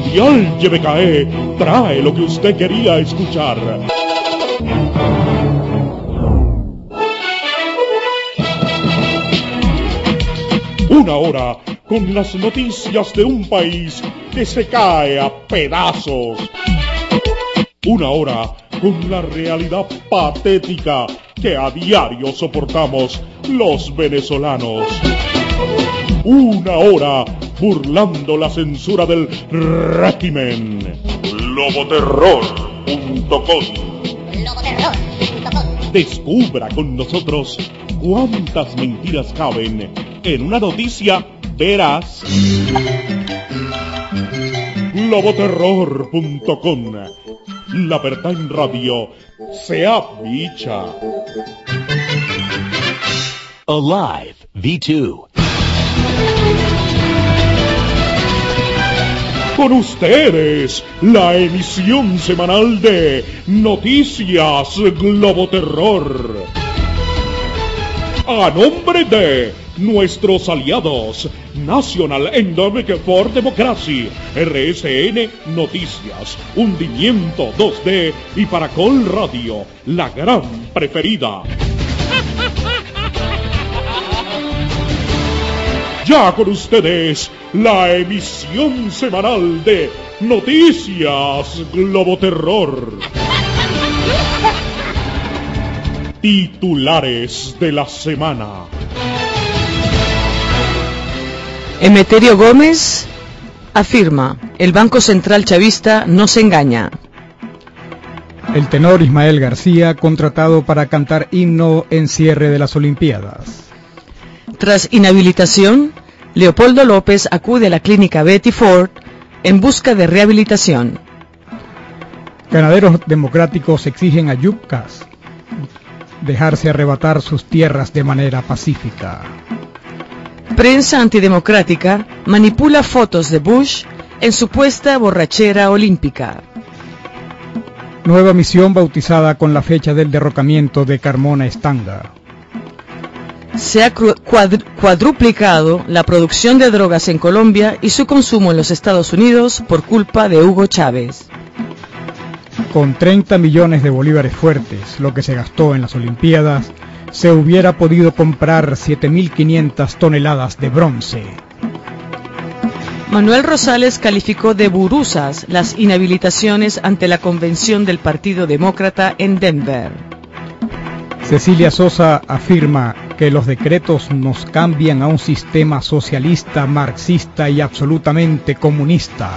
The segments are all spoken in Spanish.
Mundial YBKE trae lo que usted quería escuchar. Una hora con las noticias de un país que se cae a pedazos. Una hora con la realidad patética que a diario soportamos los venezolanos. Una hora burlando la censura del régimen. Loboterror.com. Descubra con nosotros cuántas mentiras caben en una noticia veraz. Loboterror.com. La verdad en radio sea bicha. Alive V2. Con ustedes, la emisión semanal de Noticias Globoterror. A nombre de nuestros aliados, National Endowment for Democracy, RSN Noticias, Hundimiento 2D y Paracol Radio, la gran preferida. Ya con ustedes, la emisión semanal de Noticias Globoterror. Titulares de la semana. Emeterio Gómez afirma: el Banco Central Chavista no se engaña. El tenor Ismael García contratado para cantar himno en cierre de las Olimpiadas. Tras inhabilitación, Leopoldo López acude a la clínica Betty Ford en busca de rehabilitación. Ganaderos democráticos exigen a Yupkas dejarse arrebatar sus tierras de manera pacífica. Prensa antidemocrática manipula fotos de Bush en supuesta borrachera olímpica. Nueva misión bautizada con la fecha del derrocamiento de Carmona Estanga. Se ha cuadruplicado la producción de drogas en Colombia y su consumo en los Estados Unidos por culpa de Hugo Chávez. Con 30 millones de bolívares fuertes, lo que se gastó en las Olimpiadas, se hubiera podido comprar 7.500 toneladas de bronce. Manuel Rosales calificó de burusas las inhabilitaciones ante la convención del Partido Demócrata en Denver. Cecilia Sosa afirma que los decretos nos cambian a un sistema socialista, marxista y absolutamente comunista.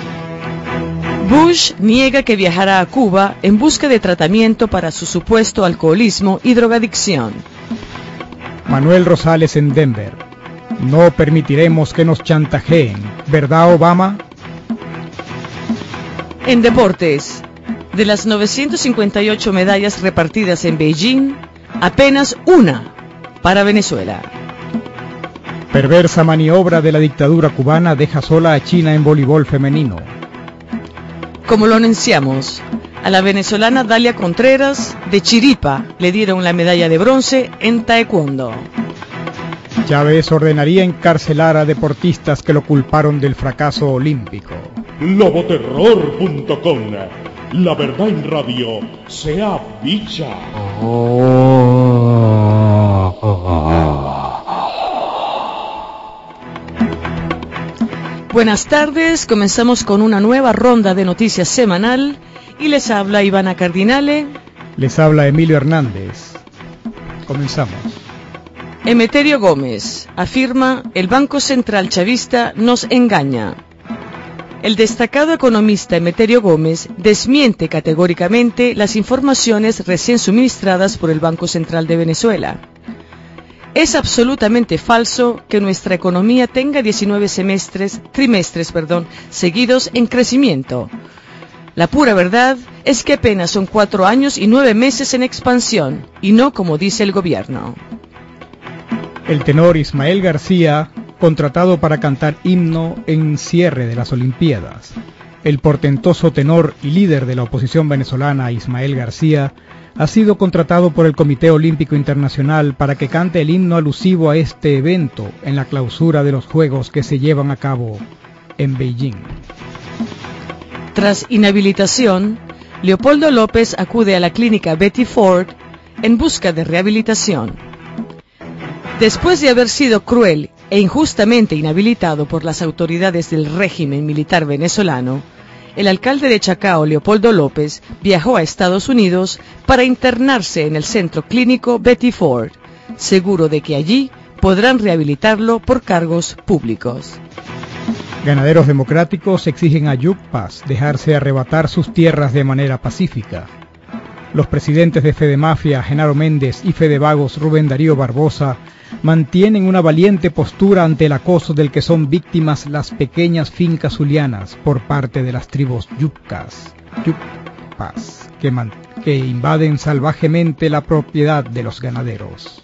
Bush niega que viajará a Cuba en busca de tratamiento para su supuesto alcoholismo y drogadicción. Manuel Rosales en Denver: no permitiremos que nos chantajeen, ¿verdad, Obama? En deportes, de las 958 medallas repartidas en Beijing, apenas una para Venezuela. Perversa maniobra de la dictadura cubana deja sola a China en voleibol femenino. Como lo anunciamos, a la venezolana Dalia Contreras de Chiripa le dieron la medalla de bronce en taekwondo. Chávez ordenaría encarcelar a deportistas que lo culparon del fracaso olímpico. Loboterror.com. La verdad en radio sea bicha. Buenas tardes, comenzamos con una nueva ronda de noticias semanal y les habla Ivana Cardinale. Les habla Emilio Hernández. Comenzamos. Emeterio Gómez afirma: el Banco Central Chavista nos engaña. El destacado economista Emeterio Gómez desmiente categóricamente las informaciones recién suministradas por el Banco Central de Venezuela. Es absolutamente falso que nuestra economía tenga 19 trimestres seguidos en crecimiento. La pura verdad es que apenas son 4 años y 9 meses en expansión, y no como dice el gobierno. El tenor Ismael García, contratado para cantar himno en cierre de las Olimpiadas. El portentoso tenor y líder de la oposición venezolana, Ismael García, ha sido contratado por el Comité Olímpico Internacional para que cante el himno alusivo a este evento en la clausura de los Juegos que se llevan a cabo en Beijing. Tras inhabilitación, Leopoldo López acude a la clínica Betty Ford en busca de rehabilitación. Después de haber sido cruel e injustamente inhabilitado por las autoridades del régimen militar venezolano, el alcalde de Chacao, Leopoldo López, viajó a Estados Unidos para internarse en el centro clínico Betty Ford, seguro de que allí podrán rehabilitarlo por cargos públicos. Ganaderos democráticos exigen a Yucpas dejarse arrebatar sus tierras de manera pacífica. Los presidentes de Fedemafia, Genaro Méndez, y Fedevagos, Rubén Darío Barbosa, mantienen una valiente postura ante el acoso del que son víctimas las pequeñas fincas zulianas por parte de las tribus Yucpas, que invaden salvajemente la propiedad de los ganaderos.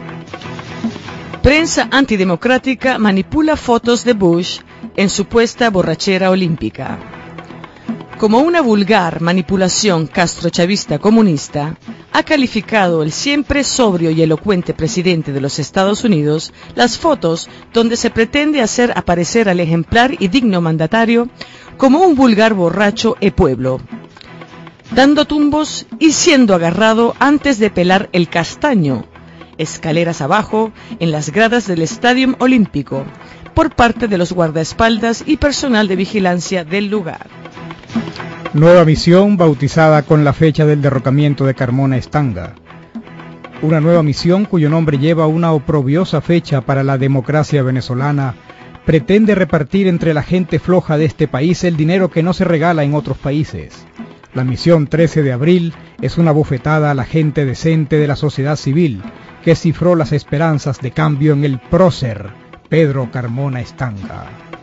Prensa antidemocrática manipula fotos de Bush en supuesta borrachera olímpica. Como una vulgar manipulación castrochavista comunista, ha calificado el siempre sobrio y elocuente presidente de los Estados Unidos las fotos donde se pretende hacer aparecer al ejemplar y digno mandatario como un vulgar borracho e pueblo, dando tumbos y siendo agarrado antes de pelar el castaño, escaleras abajo, en las gradas del Estadio Olímpico, por parte de los guardaespaldas y personal de vigilancia del lugar. Nueva misión bautizada con la fecha del derrocamiento de Carmona Estanga. Una nueva misión cuyo nombre lleva una oprobiosa fecha para la democracia venezolana pretende repartir entre la gente floja de este país el dinero que no se regala en otros países. La misión 13 de abril es una bofetada a la gente decente de la sociedad civil que cifró las esperanzas de cambio en el prócer Pedro Carmona Estanga.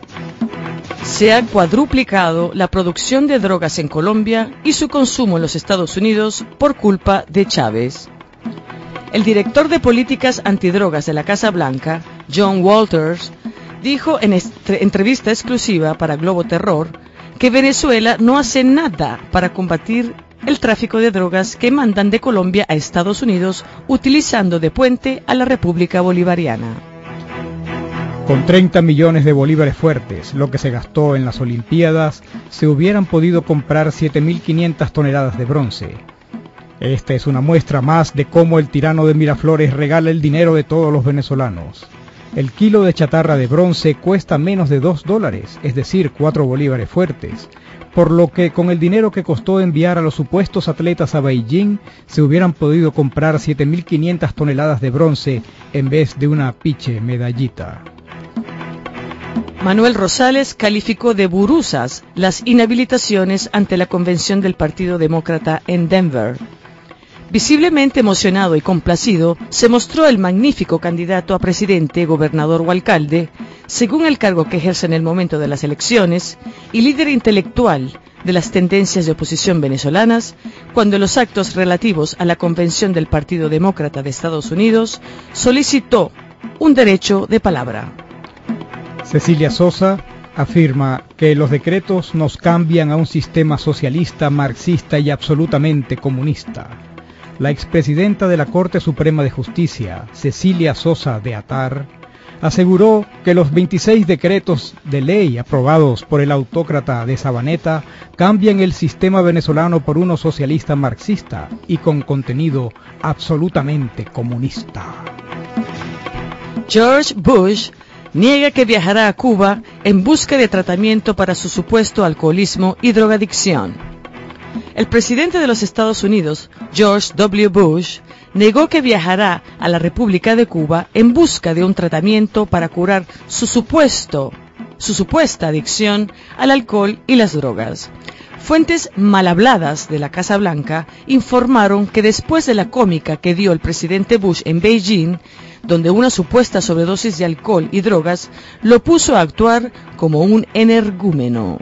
Se ha cuadruplicado la producción de drogas en Colombia y su consumo en los Estados Unidos por culpa de Chávez. El director de políticas antidrogas de la Casa Blanca, John Walters, dijo en entrevista exclusiva para Globo Terror que Venezuela no hace nada para combatir el tráfico de drogas que mandan de Colombia a Estados Unidos utilizando de puente a la República Bolivariana. Con 30 millones de bolívares fuertes, lo que se gastó en las Olimpiadas, se hubieran podido comprar 7.500 toneladas de bronce. Esta es una muestra más de cómo el tirano de Miraflores regala el dinero de todos los venezolanos. El kilo de chatarra de bronce cuesta menos de $2, es decir, 4 bolívares fuertes, por lo que con el dinero que costó enviar a los supuestos atletas a Beijing, se hubieran podido comprar 7.500 toneladas de bronce en vez de una piche medallita. Manuel Rosales calificó de burusas las inhabilitaciones ante la convención del Partido Demócrata en Denver. Visiblemente emocionado y complacido, se mostró el magnífico candidato a presidente, gobernador o alcalde, según el cargo que ejerce en el momento de las elecciones, y líder intelectual de las tendencias de oposición venezolanas, cuando en los actos relativos a la convención del Partido Demócrata de Estados Unidos solicitó un derecho de palabra. Cecilia Sosa afirma que los decretos nos cambian a un sistema socialista, marxista y absolutamente comunista. La expresidenta de la Corte Suprema de Justicia, Cecilia Sosa de Atar, aseguró que los 26 decretos de ley aprobados por el autócrata de Sabaneta cambian el sistema venezolano por uno socialista marxista y con contenido absolutamente comunista. George Bush niega que viajará a Cuba en busca de tratamiento para su supuesto alcoholismo y drogadicción. El presidente de los Estados Unidos, George W. Bush, negó que viajará a la República de Cuba en busca de un tratamiento para curar su supuesta adicción al alcohol y las drogas. Fuentes mal habladas de la Casa Blanca informaron que después de la cómica que dio el presidente Bush en Beijing, donde una supuesta sobredosis de alcohol y drogas lo puso a actuar como un energúmeno.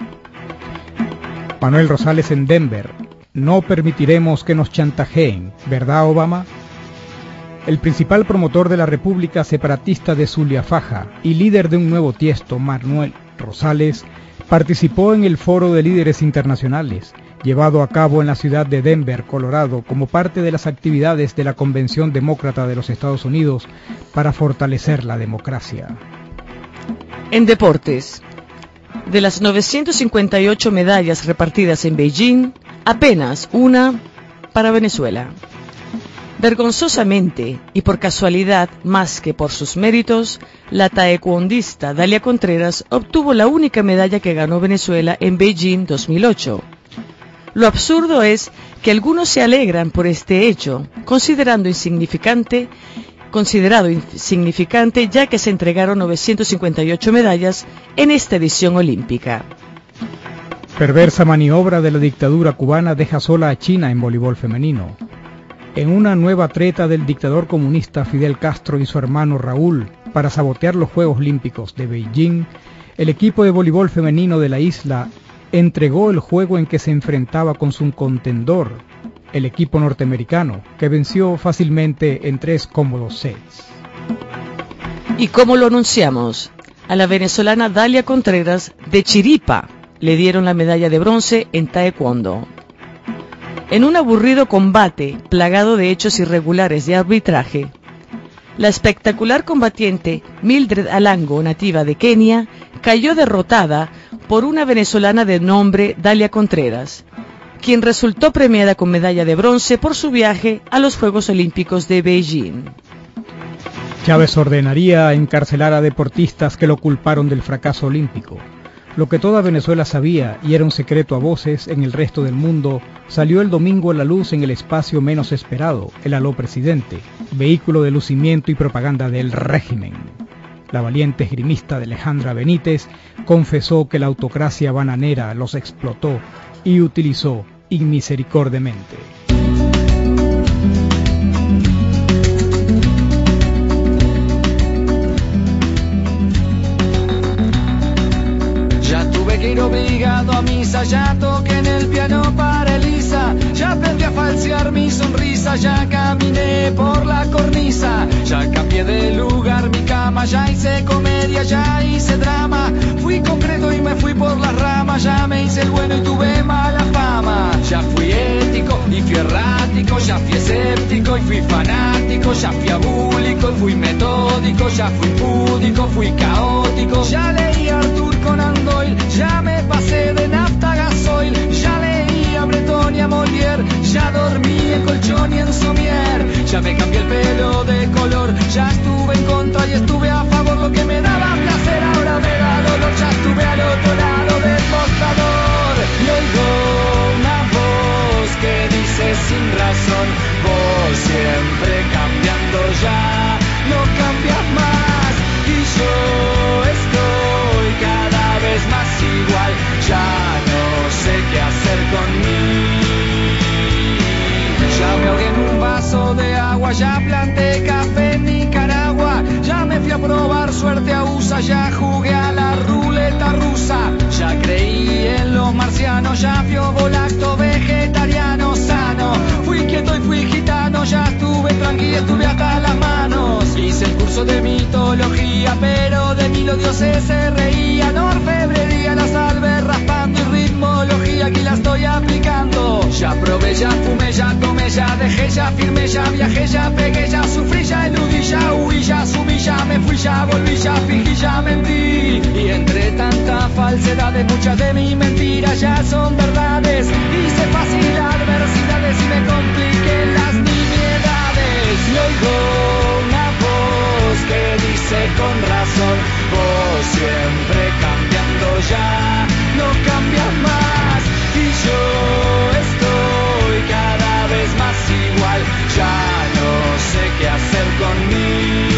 Manuel Rosales en Denver: no permitiremos que nos chantajeen, ¿verdad, Obama? El principal promotor de la República Separatista de Zulia Faja y líder de un nuevo tiesto, Manuel Rosales, participó en el Foro de Líderes Internacionales, llevado a cabo en la ciudad de Denver, Colorado, como parte de las actividades de la Convención Demócrata de los Estados Unidos para fortalecer la democracia. En deportes, De las 958 medallas repartidas en Beijing, apenas una para Venezuela. Vergonzosamente, y por casualidad más que por sus méritos, la taekwondista Dalia Contreras obtuvo la única medalla que ganó Venezuela en Beijing 2008. Lo absurdo es que algunos se alegran por este hecho, considerado insignificante ya que se entregaron 958 medallas en esta edición olímpica. Perversa maniobra de la dictadura cubana deja sola a China en voleibol femenino. En una nueva treta del dictador comunista Fidel Castro y su hermano Raúl para sabotear los Juegos Olímpicos de Beijing, el equipo de voleibol femenino de la isla entregó el juego en que se enfrentaba con su contendor, el equipo norteamericano, que venció fácilmente en 3 cómodos sets. Y como lo anunciamos, a la venezolana Dalia Contreras de chiripa le dieron la medalla de bronce en taekwondo. En un aburrido combate plagado de hechos irregulares de arbitraje, la espectacular combatiente Mildred Alango, nativa de Kenia, cayó derrotada por una venezolana de nombre Dalia Contreras, quien resultó premiada con medalla de bronce por su viaje a los Juegos Olímpicos de Beijing. Chávez ordenaría encarcelar a deportistas que lo culparon del fracaso olímpico. Lo que toda Venezuela sabía y era un secreto a voces en el resto del mundo, salió el domingo a la luz en el espacio menos esperado, el Aló Presidente, vehículo de lucimiento y propaganda del régimen. La valiente esgrimista de Alejandra Benítez confesó que la autocracia bananera los explotó y utilizó inmisericordiamente. Ir obligado a misa, ya toqué en el piano para Elisa, ya aprendí a falsear mi sonrisa, ya caminé por la cornisa, ya cambié de lugar mi cama, ya hice comedia, ya hice drama, fui concreto y me fui por las ramas, ya me hice el bueno y tuve mala fama, ya fui ético y fui errático, ya fui escéptico y fui fanático, ya fui abúlico y fui metódico, ya fui púdico, fui caótico, ya leí a Arthur Conan Doyle, ya me pasé de nafta a gasoil, ya leí a Breton y a Molière, ya dormí en colchón y en somier, ya me cambié el pelo de color, ya estuve en contra y estuve a favor, lo que me daba placer ahora me da dolor, ya estuve al otro lado del mostrador, y oigo una voz que dice sin razón, vos siempre cambiando ya, no cambias más, y yo estoy cada vez más igual, ya no sé qué hacer con mí. Ya me ahogué en un vaso de agua, ya planté café en Nicaragua, ya me fui a probar suerte a USA, ya jugué a la ruleta rusa, ya creí en los marcianos, ya fui volacto vegetariano sano, fui quieto y fui gitano, ya estuve tranquilo, estuve hasta las manos, hice el curso de mitología, pero de mí los dioses se reían, orfebrería, la salve raspando y ritmología, aquí la estoy aplicando, ya probé, ya fumé, ya tomé, ya dejé, ya firmé, ya viajé, ya pegué, ya sufrí, ya eludí, ya huí, ya asumí, ya me fui, ya volví, ya fingí, ya mentí, y entre tanta falsedad muchas de mis mentiras ya son verdades, hice fácil adversidades y me compliqué las nimiedades, y oigo una voz que dice con razón, vos siempre cambiando ya, no cambias más, y yo estoy cada vez más igual, ya no sé qué hacer conmigo.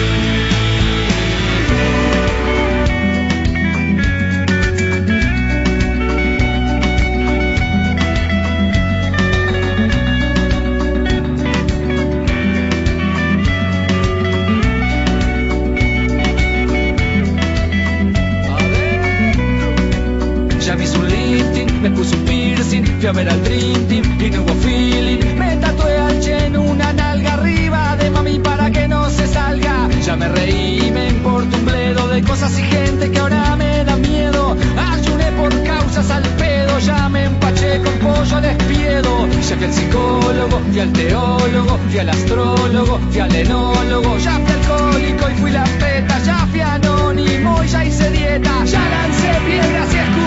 Me puse un piercing, fui a ver al Dream Team y no hubo feeling. Me tatué al Che en una nalga arriba de mami para que no se salga. Ya me reí, me importa un bledo de cosas y gente que ahora me da miedo. Ayuné por causas al pedo, ya me empaché con pollo al espiedo. Ya fui al psicólogo, fui al teólogo, fui al astrólogo, fui al enólogo. Ya fui alcohólico y fui la peta, ya fui anónimo y ya hice dieta. Ya lancé piedras y escudos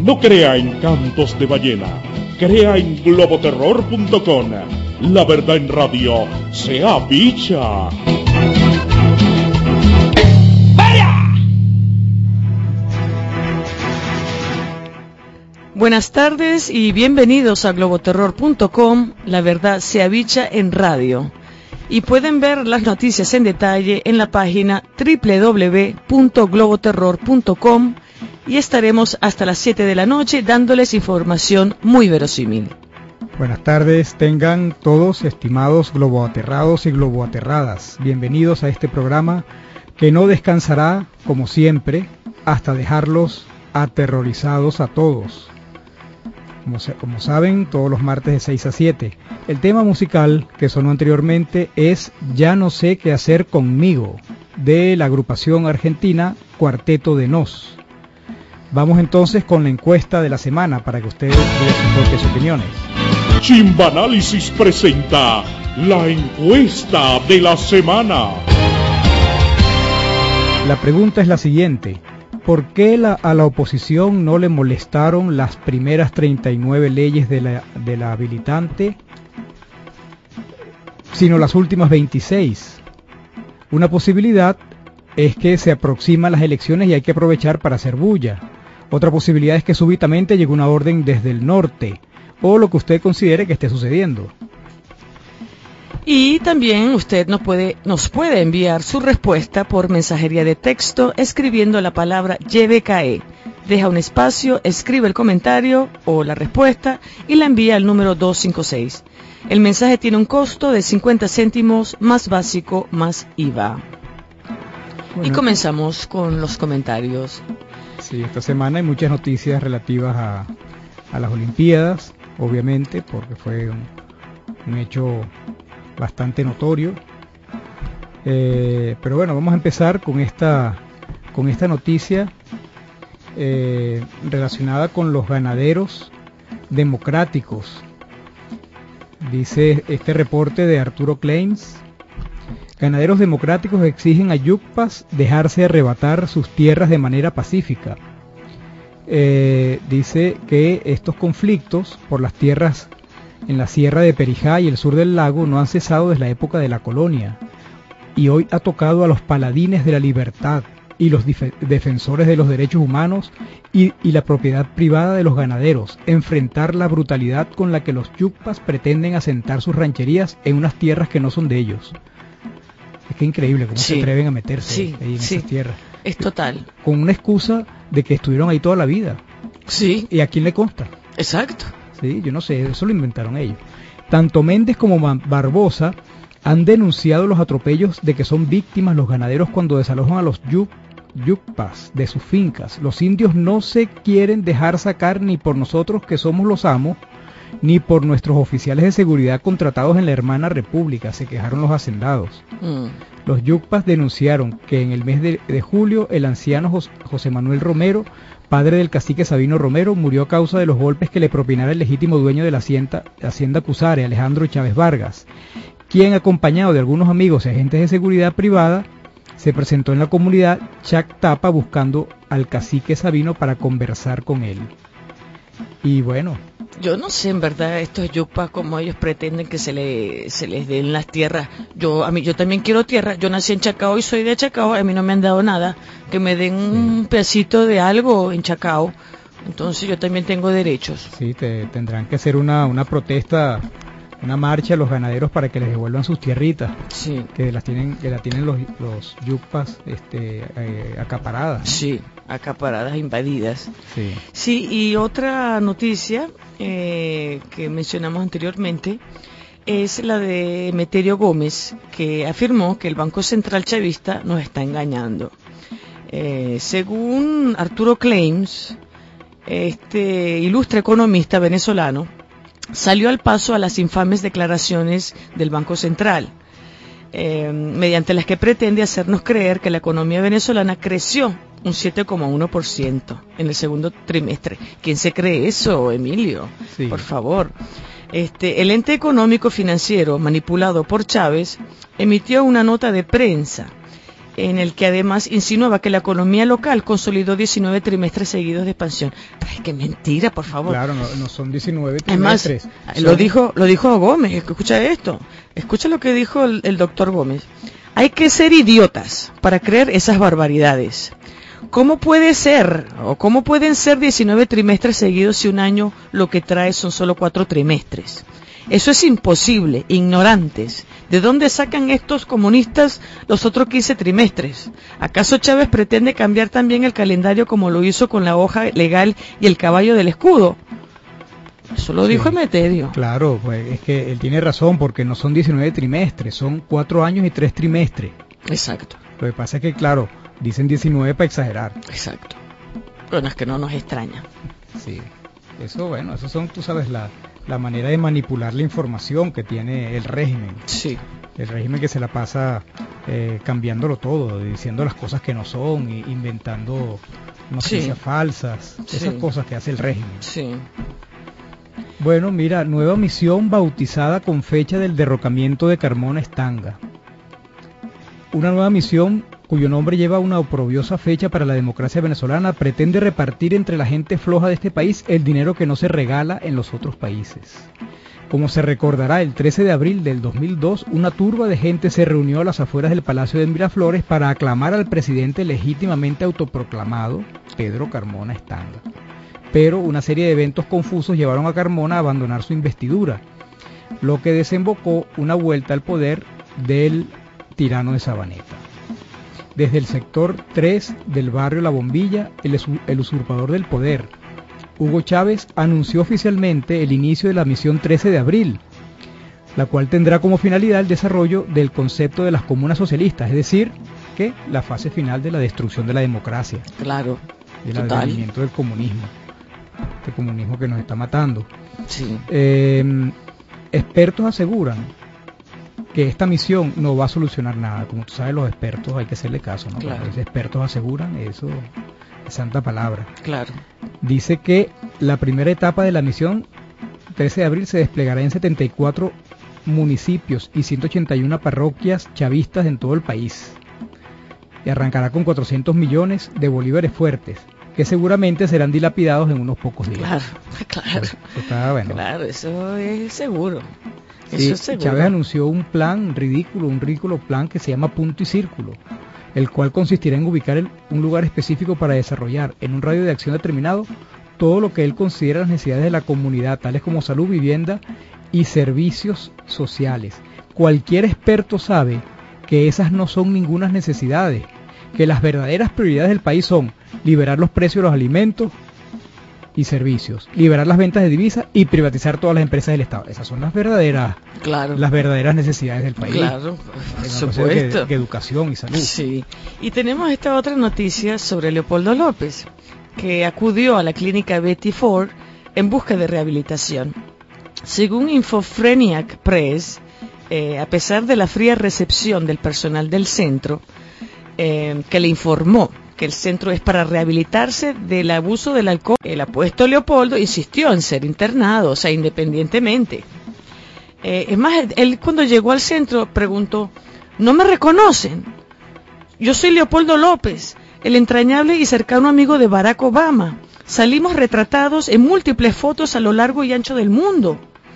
No crea en cantos de ballena, crea en globoterror.com. La verdad en radio se avicha. Buenas tardes y bienvenidos a globoterror.com. La verdad se avicha en radio. Y pueden ver las noticias en detalle en la página www.globoterror.com y estaremos hasta las 7 de la noche dándoles información muy verosímil. Buenas tardes, tengan todos estimados globoaterrados y globoaterradas. Bienvenidos a este programa que no descansará, como siempre, hasta dejarlos aterrorizados a todos. Como saben, todos los martes de 6 a 7. El tema musical que sonó anteriormente es Ya no sé qué hacer conmigo, de la agrupación argentina Cuarteto de Nos. Vamos entonces con la encuesta de la semana para que ustedes den sus propias opiniones. Chimbanálisis presenta la encuesta de la semana. La pregunta es la siguiente. ¿Por qué a la oposición no le molestaron las primeras 39 leyes de la habilitante, sino las últimas 26? Una posibilidad es que se aproximan las elecciones y hay que aprovechar para hacer bulla. Otra posibilidad es que súbitamente llegue una orden desde el norte, o lo que usted considere que esté sucediendo. Y también usted nos puede enviar su respuesta por mensajería de texto escribiendo la palabra YBKE. Deja un espacio, escribe el comentario o la respuesta y la envía al número 256. El mensaje tiene un costo de 50 céntimos más básico más IVA. Bueno. Y comenzamos con los comentarios. Sí, esta semana hay muchas noticias relativas a las Olimpiadas, obviamente, porque fue un hecho bastante notorio, pero bueno, vamos a empezar con esta noticia relacionada con los ganaderos democráticos. Dice este reporte de Arturo Claims: ganaderos democráticos exigen a yucpas dejarse arrebatar sus tierras de manera pacífica. Dice que estos conflictos por las tierras en la sierra de Perijá y el sur del lago no han cesado desde la época de la colonia, y hoy ha tocado a los paladines de la libertad y los defensores de los derechos humanos y la propiedad privada de los ganaderos enfrentar la brutalidad con la que los yucpas pretenden asentar sus rancherías en unas tierras que no son de ellos. Es que increíble cómo se atreven a meterse ahí en esas tierras. Es total. Con una excusa de que estuvieron ahí toda la vida. Sí. ¿Y a quién le consta? Exacto. Sí, yo no sé, eso lo inventaron ellos. Tanto Méndez como Barbosa han denunciado los atropellos de que son víctimas los ganaderos cuando desalojan a los yucpas de sus fincas. Los indios no se quieren dejar sacar ni por nosotros que somos los amos, ni por nuestros oficiales de seguridad contratados en la hermana república, se quejaron los hacendados. Los yucpas denunciaron que en el mes de julio el anciano José Manuel Romero, padre del cacique Sabino Romero, murió a causa de los golpes que le propinara el legítimo dueño de la hacienda Cusare, Alejandro Chávez Vargas, quien, acompañado de algunos amigos y agentes de seguridad privada, se presentó en la comunidad Chactapa buscando al cacique Sabino para conversar con él. Y bueno, yo no sé en verdad estos yucpas como ellos pretenden que se les den las tierras. Yo también quiero tierra. Yo nací en Chacao y soy de Chacao. A mí no me han dado nada. Que me den un pedacito de algo en Chacao. Entonces yo también tengo derechos. Sí, tendrán que hacer una protesta, una marcha a los ganaderos para que les devuelvan sus tierritas. Sí. Que la tienen los yucpas acaparadas, ¿no? Sí, acaparadas, invadidas. Sí. Sí, y otra noticia que mencionamos anteriormente es la de Emeterio Gómez, que afirmó que el Banco Central Chavista nos está engañando. Según Arturo Claims, este ilustre economista venezolano salió al paso a las infames declaraciones del Banco Central, mediante las que pretende hacernos creer que la economía venezolana creció un 7,1% en el segundo trimestre. ¿Quién se cree eso, Emilio? Sí. Por favor. El ente económico financiero manipulado por Chávez emitió una nota de prensa en el que además insinuaba que la economía local consolidó 19 trimestres seguidos de expansión. Ay, qué mentira, por favor. Claro, no son 19 trimestres. Es más, lo dijo Gómez. Escucha esto. Escucha lo que dijo el doctor Gómez. Hay que ser idiotas para creer esas barbaridades. ¿Cómo puede ser, o cómo pueden ser 19 trimestres seguidos si un año lo que trae son solo 4 trimestres? Eso es imposible, ignorantes. ¿De dónde sacan estos comunistas los otros 15 trimestres? ¿Acaso Chávez pretende cambiar también el calendario como lo hizo con la hoja legal y el caballo del escudo? Eso lo dijo Emeterio. Claro, pues es que él tiene razón, porque no son 19 trimestres, son 4 años y 3 trimestres. Exacto. Lo que pasa es que, claro, dicen 19 para exagerar. Exacto. Bueno, es que no nos extraña. Sí. Eso son, tú sabes, la manera de manipular la información que tiene el régimen. Sí. El régimen que se la pasa cambiándolo todo, diciendo las cosas que no son, inventando noticias falsas, esas cosas que hace el régimen. Sí. Bueno, mira, nueva misión bautizada con fecha del derrocamiento de Carmona Estanga. Una nueva misión cuyo nombre lleva una oprobiosa fecha para la democracia venezolana, pretende repartir entre la gente floja de este país el dinero que no se regala en los otros países. Como se recordará, el 13 de abril del 2002, una turba de gente se reunió a las afueras del Palacio de Miraflores para aclamar al presidente legítimamente autoproclamado, Pedro Carmona Estanga. Pero una serie de eventos confusos llevaron a Carmona a abandonar su investidura, lo que desembocó una vuelta al poder del tirano de Sabaneta. Desde el sector 3 del barrio La Bombilla, el usurpador del poder, Hugo Chávez, anunció oficialmente el inicio de la misión 13 de abril, la cual tendrá como finalidad el desarrollo del concepto de las comunas socialistas, es decir, que la fase final de la destrucción de la democracia. Claro, del advenimiento del comunismo, este comunismo que nos está matando. Sí. Expertos aseguran que esta misión no va a solucionar nada. Como tú sabes, los expertos hay que hacerle caso, ¿no? Claro. Los expertos aseguran, eso es santa palabra. Claro. Dice que la primera etapa de la misión 13 de abril se desplegará en 74 municipios y 181 parroquias chavistas en todo el país. Y arrancará con 400 millones de bolívares fuertes, que seguramente serán dilapidados en unos pocos días. Claro. Eso está bueno. Claro, eso es seguro. Sí, Eso es seguro. Chávez anunció un plan ridículo, un ridículo plan que se llama Punto y Círculo, el cual consistirá en ubicar un lugar específico para desarrollar en un radio de acción determinado todo lo que él considera las necesidades de la comunidad, tales como salud, vivienda y servicios sociales. Cualquier experto sabe que esas no son ninguna necesidades, que las verdaderas prioridades del país son liberar los precios de los alimentos y servicios, liberar las ventas de divisas y privatizar todas las empresas del Estado. Esas son las verdaderas necesidades del país. Claro, por supuesto. Que educación y salud. Sí. Y tenemos esta otra noticia sobre Leopoldo López, que acudió a la clínica Betty Ford en busca de rehabilitación. Según Infofreniac Press, a pesar de la fría recepción del personal del centro, que le informó que el centro es para rehabilitarse del abuso del alcohol, el apuesto Leopoldo insistió en ser internado, o sea, independientemente. Es más, él cuando llegó al centro preguntó, ¿no me reconocen? Yo soy Leopoldo López, el entrañable y cercano amigo de Barack Obama. Salimos retratados en múltiples fotos a lo largo y ancho del mundo.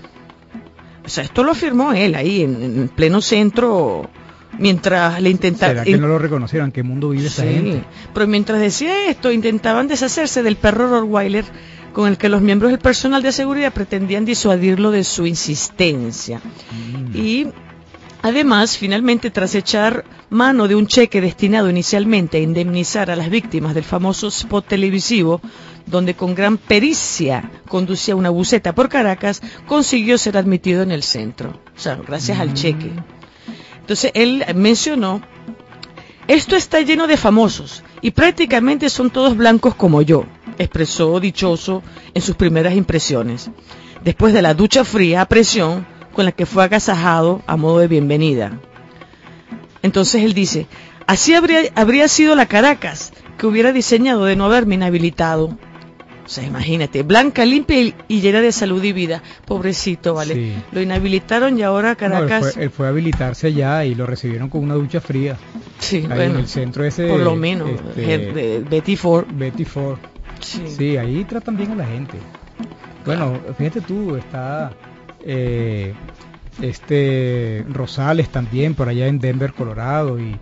O sea, esto lo afirmó él ahí en pleno centro. Mientras le intentaban... ¿Será que no lo reconocieron? ¿En qué mundo vive esa gente? Pero mientras decía esto, intentaban deshacerse del perro Rottweiler con el que los miembros del personal de seguridad pretendían disuadirlo de su insistencia. Y además, finalmente, tras echar mano de un cheque destinado inicialmente a indemnizar a las víctimas del famoso spot televisivo, donde con gran pericia conducía una buseta por Caracas, consiguió ser admitido en el centro. O sea, gracias al cheque. Entonces él mencionó, esto está lleno de famosos y prácticamente son todos blancos como yo, expresó dichoso en sus primeras impresiones, después de la ducha fría a presión con la que fue agasajado a modo de bienvenida. Entonces él dice, así habría sido la Caracas que hubiera diseñado de no haberme inhabilitado. O sea, imagínate, blanca, limpia y llena de salud y vida. Pobrecito, ¿vale? Sí. Lo inhabilitaron y ahora Caracas... No, él fue a habilitarse allá y lo recibieron con una ducha fría. Sí, Ahí bueno, en el centro ese. por lo menos, Betty Ford. Betty Ford. Sí. Sí, ahí tratan bien a la gente. Bueno, fíjate tú, está Rosales también por allá en Denver, Colorado, y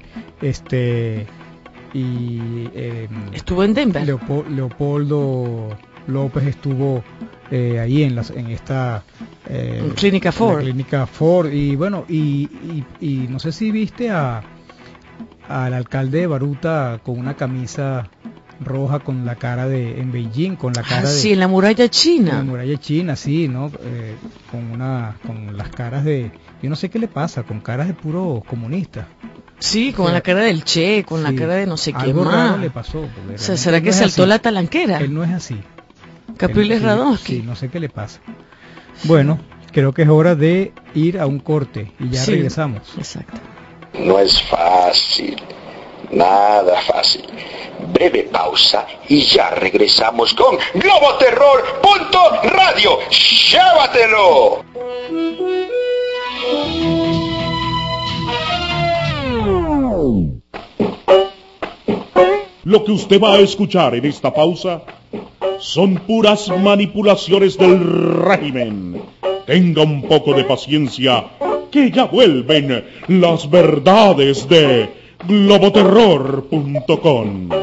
estuvo en Denver. Leopoldo López estuvo ahí en esta Clínica Ford. La Clínica Ford, y bueno, y no sé si viste al alcalde de Baruta con una camisa roja con la cara en Beijing, con la cara sí, en la muralla china. En la muralla china, sí, ¿no? Con las caras yo no sé qué le pasa, con caras de puro comunista. Sí, con la cara del Che, con la cara de no sé qué más. Algo raro le pasó. O sea, ¿será que saltó la talanquera? Él no es así. Capriles Radonsky. Sí, no sé qué le pasa. Bueno, creo que es hora de ir a un corte y ya regresamos. Exacto. No es fácil, nada fácil. Breve pausa y ya regresamos con Globoterror.radio. ¡Llévatelo! Lo que usted va a escuchar en esta pausa son puras manipulaciones del régimen. Tenga un poco de paciencia, que ya vuelven las verdades de Globoterror.com.